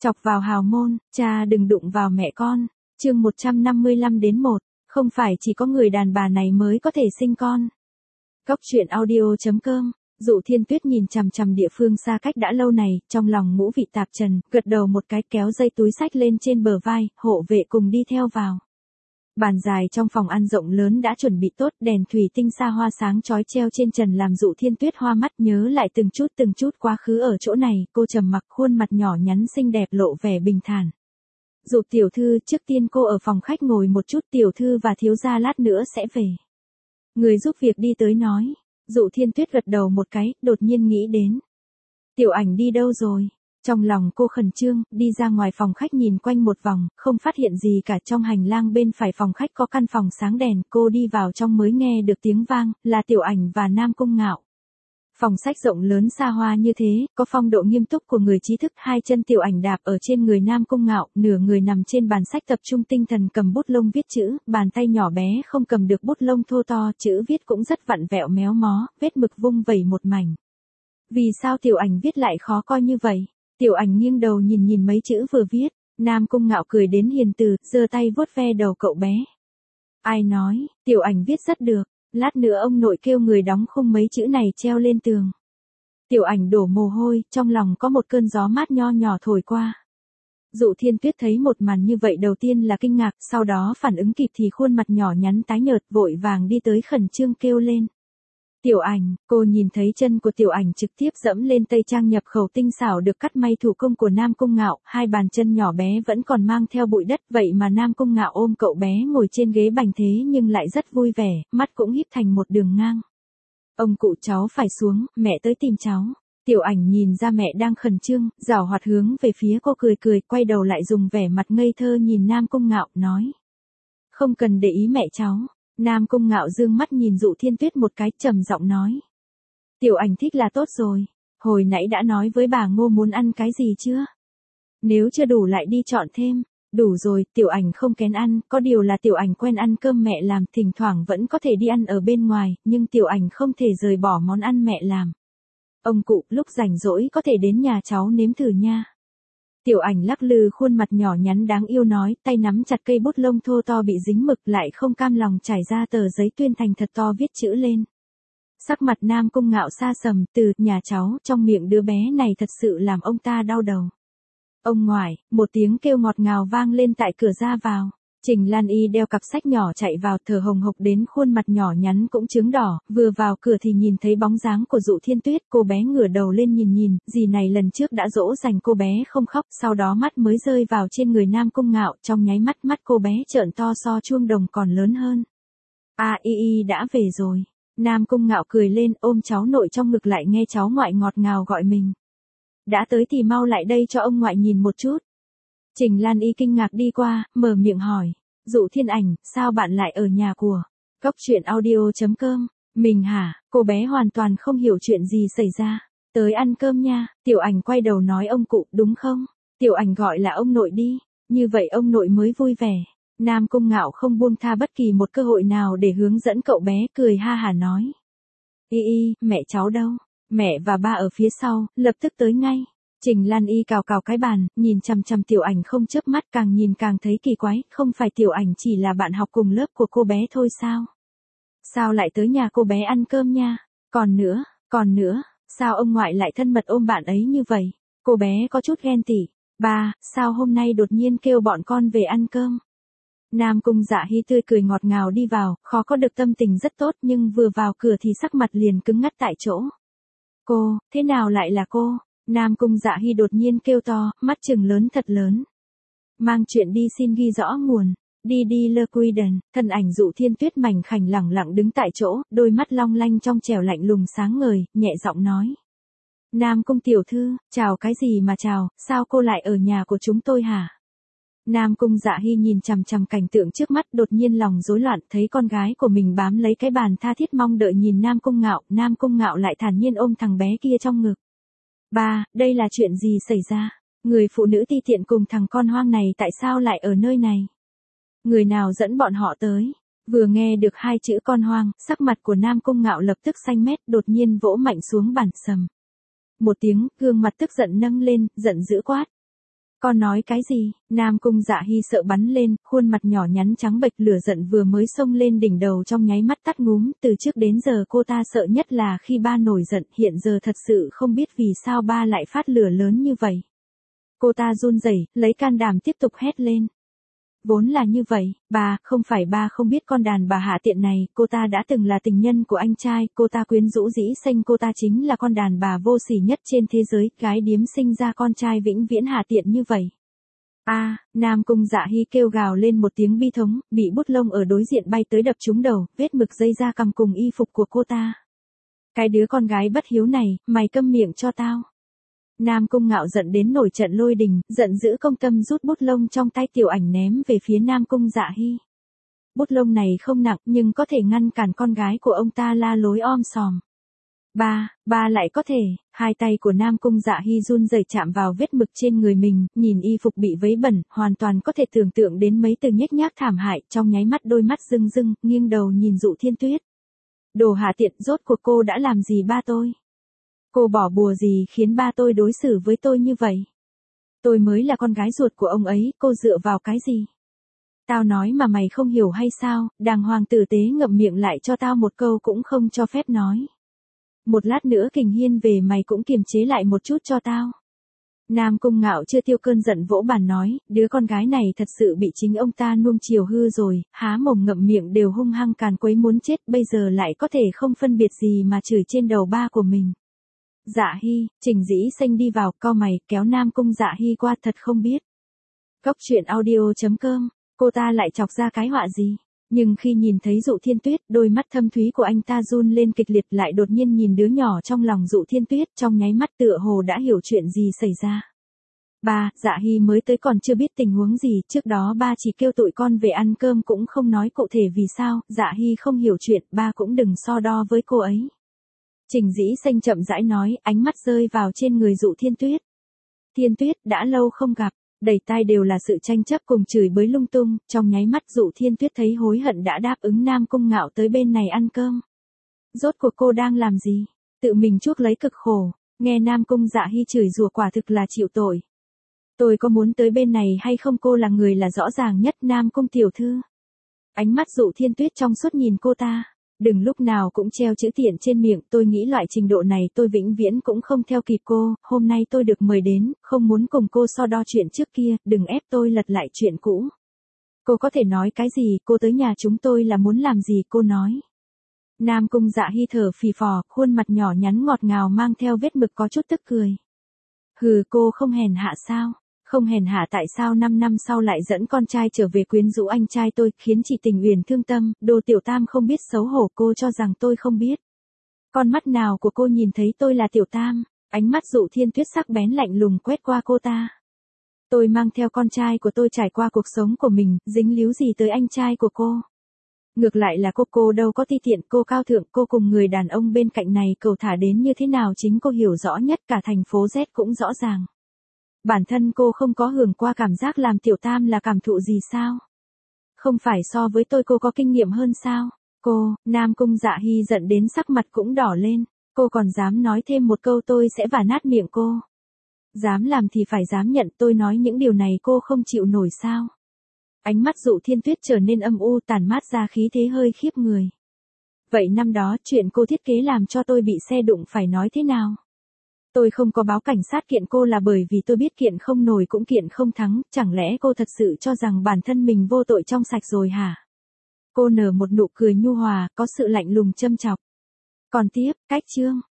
Chọc vào hào môn, cha đừng đụng vào mẹ con. Chương 155-1, không phải chỉ có người đàn bà này mới có thể sinh con. Góc truyện audio.com. Dụ Thiên Tuyết nhìn chằm chằm địa phương xa cách đã lâu này, trong lòng ngũ vị tạp trần, gật đầu một cái kéo dây túi xách lên trên bờ vai, hộ vệ cùng đi theo vào. Bàn dài trong phòng ăn rộng lớn đã chuẩn bị tốt, đèn thủy tinh xa hoa sáng chói treo trên trần làm Dụ Thiên Tuyết hoa mắt nhớ lại từng chút quá khứ ở chỗ này, cô trầm mặc, khuôn mặt nhỏ nhắn xinh đẹp lộ vẻ bình thản. Dụ tiểu thư, trước tiên cô ở phòng khách ngồi một chút, tiểu thư và thiếu gia lát nữa sẽ về. Người giúp việc đi tới nói. Dụ Thiên Tuyết gật đầu một cái, đột nhiên nghĩ đến. Tiểu Ảnh đi đâu rồi? Trong lòng cô khẩn trương, đi ra ngoài phòng khách nhìn quanh một vòng, không phát hiện gì cả. Trong hành lang bên phải phòng khách có căn phòng sáng đèn, cô đi vào trong mới nghe được tiếng vang, là Tiểu Ảnh và Nam Cung Ngạo. Phòng sách rộng lớn xa hoa như thế, có phong độ nghiêm túc của người trí thức, hai chân Tiểu Ảnh đạp ở trên người Nam Cung Ngạo, nửa người nằm trên bàn sách tập trung tinh thần cầm bút lông viết chữ, bàn tay nhỏ bé không cầm được bút lông thô to, chữ viết cũng rất vặn vẹo méo mó, vết mực vung vẩy một mảnh. Vì sao Tiểu Ảnh viết lại khó coi như vậy? Tiểu Ảnh nghiêng đầu nhìn mấy chữ vừa viết, Nam Cung Ngạo cười đến hiền từ, giơ tay vuốt ve đầu cậu bé. Ai nói, Tiểu Ảnh viết rất được. Lát nữa ông nội kêu người đóng khung mấy chữ này treo lên tường. Tiểu Ảnh đổ mồ hôi, trong lòng có một cơn gió mát nho nhỏ thổi qua. Dụ Thiên Tuyết thấy một màn như vậy đầu tiên là kinh ngạc, sau đó phản ứng kịp thì khuôn mặt nhỏ nhắn tái nhợt, vội vàng đi tới khẩn trương kêu lên. Tiểu Ảnh, cô nhìn thấy chân của Tiểu Ảnh trực tiếp dẫm lên tây trang nhập khẩu tinh xảo được cắt may thủ công của Nam Cung Ngạo, hai bàn chân nhỏ bé vẫn còn mang theo bụi đất, vậy mà Nam Cung Ngạo ôm cậu bé ngồi trên ghế bành thế nhưng lại rất vui vẻ, mắt cũng híp thành một đường ngang. Ông cụ, cháu phải xuống, mẹ tới tìm cháu. Tiểu Ảnh nhìn ra mẹ đang khẩn trương, giảo hoạt hướng về phía cô cười, quay đầu lại dùng vẻ mặt ngây thơ nhìn Nam Cung Ngạo, nói. Không cần để ý mẹ cháu. Nam Cung Ngạo dương mắt nhìn Dụ Thiên Tuyết một cái, trầm giọng nói. Tiểu Ảnh thích là tốt rồi. Hồi nãy đã nói với bà Ngô muốn ăn cái gì chưa? Nếu chưa đủ lại đi chọn thêm. Đủ rồi, Tiểu Ảnh không kén ăn, có điều là Tiểu Ảnh quen ăn cơm mẹ làm, thỉnh thoảng vẫn có thể đi ăn ở bên ngoài, nhưng Tiểu Ảnh không thể rời bỏ món ăn mẹ làm. Ông cụ, lúc rảnh rỗi có thể đến nhà cháu nếm thử nha. Tiểu Ảnh lắc lư khuôn mặt nhỏ nhắn đáng yêu nói, tay nắm chặt cây bút lông thô to bị dính mực, lại không cam lòng trải ra tờ giấy tuyên thành thật to viết chữ lên. Sắc mặt Nam Cung Ngạo xa sầm, từ nhà cháu, trong miệng đứa bé này thật sự làm ông ta đau đầu. Ông ngoại, một tiếng kêu ngọt ngào vang lên tại cửa ra vào. Trình Lan Y đeo cặp sách nhỏ chạy vào, thở hồng hộc đến khuôn mặt nhỏ nhắn cũng chướng đỏ, vừa vào cửa thì nhìn thấy bóng dáng của Dụ Thiên Tuyết, cô bé ngửa đầu lên nhìn, dì này lần trước đã dỗ dành cô bé không khóc, sau đó mắt mới rơi vào trên người Nam Cung Ngạo, trong nháy mắt cô bé trợn to so chuông đồng còn lớn hơn. Y đã về rồi. Nam Cung Ngạo cười lên, ôm cháu nội trong ngực lại nghe cháu ngoại ngọt ngào gọi mình. Đã tới thì mau lại đây cho ông ngoại nhìn một chút. Trình Lan Y kinh ngạc đi qua, mở miệng hỏi. Dụ Thiên Ảnh, sao bạn lại ở nhà của? Góc truyện audio.com. Mình hả? Cô bé hoàn toàn không hiểu chuyện gì xảy ra. Tới ăn cơm nha. Tiểu Ảnh quay đầu nói ông cụ, đúng không? Tiểu Ảnh gọi là ông nội đi. Như vậy ông nội mới vui vẻ. Nam Cung Ngạo không buông tha bất kỳ một cơ hội nào để hướng dẫn cậu bé, cười ha hả nói. Mẹ cháu đâu? Mẹ và ba ở phía sau, lập tức tới ngay. Trình Lan Y cào cái bàn, nhìn chằm chằm Tiểu Ảnh không chớp mắt, càng nhìn càng thấy kỳ quái, không phải Tiểu Ảnh chỉ là bạn học cùng lớp của cô bé thôi sao? Sao lại tới nhà cô bé ăn cơm nha? Còn nữa, sao ông ngoại lại thân mật ôm bạn ấy như vậy? Cô bé có chút ghen tị. Ba, sao hôm nay đột nhiên kêu bọn con về ăn cơm? Nam Cung Dạ Hy tươi cười ngọt ngào đi vào, khó có được tâm tình rất tốt nhưng vừa vào cửa thì sắc mặt liền cứng ngắt tại chỗ. Cô, thế nào lại là cô? Nam Cung Dạ Hy đột nhiên kêu to, mắt trừng lớn thật lớn. Mang chuyện đi xin ghi rõ nguồn. Đi lơ quy đần, thân ảnh Dụ Thiên Tuyết mảnh khảnh lẳng lặng đứng tại chỗ, đôi mắt long lanh trong trẻo lạnh lùng sáng ngời, nhẹ giọng nói. Nam Cung tiểu thư, chào cái gì mà chào, sao cô lại ở nhà của chúng tôi hả? Nam Cung Dạ Hy nhìn chằm chằm cảnh tượng trước mắt, đột nhiên lòng rối loạn, thấy con gái của mình bám lấy cái bàn tha thiết mong đợi nhìn Nam Cung Ngạo lại thản nhiên ôm thằng bé kia trong ngực. Ba, đây là chuyện gì xảy ra? Người phụ nữ ti tiện cùng thằng con hoang này tại sao lại ở nơi này? Người nào dẫn bọn họ tới? Vừa nghe được hai chữ con hoang, sắc mặt của Nam Cung Ngạo lập tức xanh mét, đột nhiên vỗ mạnh xuống bàn sầm. Một tiếng, gương mặt tức giận nâng lên, giận dữ quát. Con nói cái gì? Nam Cung Dạ Hy sợ bắn lên, khuôn mặt nhỏ nhắn trắng bệch, lửa giận vừa mới xông lên đỉnh đầu trong nháy mắt tắt ngúm, từ trước đến giờ cô ta sợ nhất là khi ba nổi giận, hiện giờ thật sự không biết vì sao ba lại phát lửa lớn như vậy. Cô ta run rẩy, lấy can đảm tiếp tục hét lên. Vốn là như vậy, ba, không phải ba không biết con đàn bà hạ tiện này, cô ta đã từng là tình nhân của anh trai, cô ta quyến rũ dĩ xanh, cô ta chính là con đàn bà vô sỉ nhất trên thế giới, gái điếm sinh ra con trai vĩnh viễn hạ tiện như vậy. Nam Cung Dạ Hy kêu gào lên một tiếng bi thống, bị bút lông ở đối diện bay tới đập trúng đầu, vết mực dây ra cằm cùng y phục của cô ta. Cái đứa con gái bất hiếu này, mày câm miệng cho tao. Nam Cung Ngạo giận đến nổi trận lôi đình, giận dữ công tâm rút bút lông trong tay Tiểu Ảnh ném về phía Nam Cung Dạ Hy. Bút lông này không nặng nhưng có thể ngăn cản con gái của ông ta la lối om sòm. Ba lại có thể, hai tay của Nam Cung Dạ Hy run rẩy chạm vào vết mực trên người mình, nhìn y phục bị vấy bẩn, hoàn toàn có thể tưởng tượng đến mấy từ nhếch nhác thảm hại, trong nháy mắt đôi mắt rưng rưng, nghiêng đầu nhìn Dụ Thiên Tuyết. Đồ hạ tiện, rốt cuộc cô đã làm gì ba tôi? Cô bỏ bùa gì khiến ba tôi đối xử với tôi như vậy? Tôi mới là con gái ruột của ông ấy, cô dựa vào cái gì? Tao nói mà mày không hiểu hay sao, đàng hoàng tử tế ngậm miệng lại cho tao một câu cũng không cho phép nói. Một lát nữa Kình Hiên về mày cũng kiềm chế lại một chút cho tao. Nam Cung Ngạo chưa tiêu cơn giận vỗ bàn nói, đứa con gái này thật sự bị chính ông ta nuông chiều hư rồi, há mồm ngậm miệng đều hung hăng càn quấy muốn chết, bây giờ lại có thể không phân biệt gì mà chửi trên đầu ba của mình. Dạ Hy, Trình Dĩ Xanh đi vào, cau mày, kéo Nam Cung Dạ Hy qua, thật không biết. Cóc truyện audio.com, cô ta lại chọc ra cái họa gì? Nhưng khi nhìn thấy Dụ Thiên Tuyết, đôi mắt thâm thúy của anh ta run lên kịch liệt, lại đột nhiên nhìn đứa nhỏ trong lòng Dụ Thiên Tuyết, trong nháy mắt tựa hồ đã hiểu chuyện gì xảy ra. Ba, Dạ Hy mới tới còn chưa biết tình huống gì, trước đó ba chỉ kêu tụi con về ăn cơm cũng không nói cụ thể vì sao, Dạ Hy không hiểu chuyện, ba cũng đừng so đo với cô ấy. Trình Dĩ Xanh chậm rãi nói, ánh mắt rơi vào trên người Dụ Thiên Tuyết. Thiên Tuyết, đã lâu không gặp, đầy tai đều là sự tranh chấp cùng chửi bới lung tung, trong nháy mắt Dụ Thiên Tuyết thấy hối hận đã đáp ứng Nam Cung Ngạo tới bên này ăn cơm. Rốt cuộc cô đang làm gì? Tự mình chuốc lấy cực khổ, nghe Nam Cung Dạ Hy chửi rủa quả thực là chịu tội. Tôi có muốn tới bên này hay không, cô là người là rõ ràng nhất, Nam Cung tiểu thư. Ánh mắt Dụ Thiên Tuyết trong suốt nhìn cô ta. Đừng lúc nào cũng treo chữ tiện trên miệng, tôi nghĩ loại trình độ này tôi vĩnh viễn cũng không theo kịp cô, hôm nay tôi được mời đến, không muốn cùng cô so đo chuyện trước kia, đừng ép tôi lật lại chuyện cũ. Cô có thể nói cái gì, cô tới nhà chúng tôi là muốn làm gì, cô nói. Nam Cung Dạ Hy thở phì phò, khuôn mặt nhỏ nhắn ngọt ngào mang theo vết mực có chút tức cười. Hừ, cô không hèn hạ sao? Không hèn hạ tại sao 5 năm sau lại dẫn con trai trở về quyến rũ anh trai tôi, khiến chị Tình Uyển thương tâm, đồ tiểu tam không biết xấu hổ, cô cho rằng tôi không biết. Con mắt nào của cô nhìn thấy tôi là tiểu tam? Ánh mắt Dụ Thiên Tuyết sắc bén lạnh lùng quét qua cô ta. Tôi mang theo con trai của tôi trải qua cuộc sống của mình, dính líu gì tới anh trai của cô? Ngược lại là cô đâu có ti tiện, cô cao thượng, cô cùng người đàn ông bên cạnh này cầu thả đến như thế nào chính cô hiểu rõ nhất, cả thành phố Z cũng rõ ràng. Bản thân cô không có hưởng qua cảm giác làm tiểu tam là cảm thụ gì sao? Không phải so với tôi cô có kinh nghiệm hơn sao? Cô, Nam Cung Dạ Hy giận đến sắc mặt cũng đỏ lên, cô còn dám nói thêm một câu tôi sẽ vả nát miệng cô. Dám làm thì phải dám nhận, tôi nói những điều này cô không chịu nổi sao? Ánh mắt Dụ Thiên Tuyết trở nên âm u, tàn mát ra khí thế hơi khiếp người. Vậy năm đó chuyện cô thiết kế làm cho tôi bị xe đụng phải nói thế nào? Tôi không có báo cảnh sát kiện cô là bởi vì tôi biết kiện không nổi cũng kiện không thắng, chẳng lẽ cô thật sự cho rằng bản thân mình vô tội trong sạch rồi hả? Cô nở một nụ cười nhu hòa, có sự lạnh lùng châm chọc. Còn tiếp, cách chương.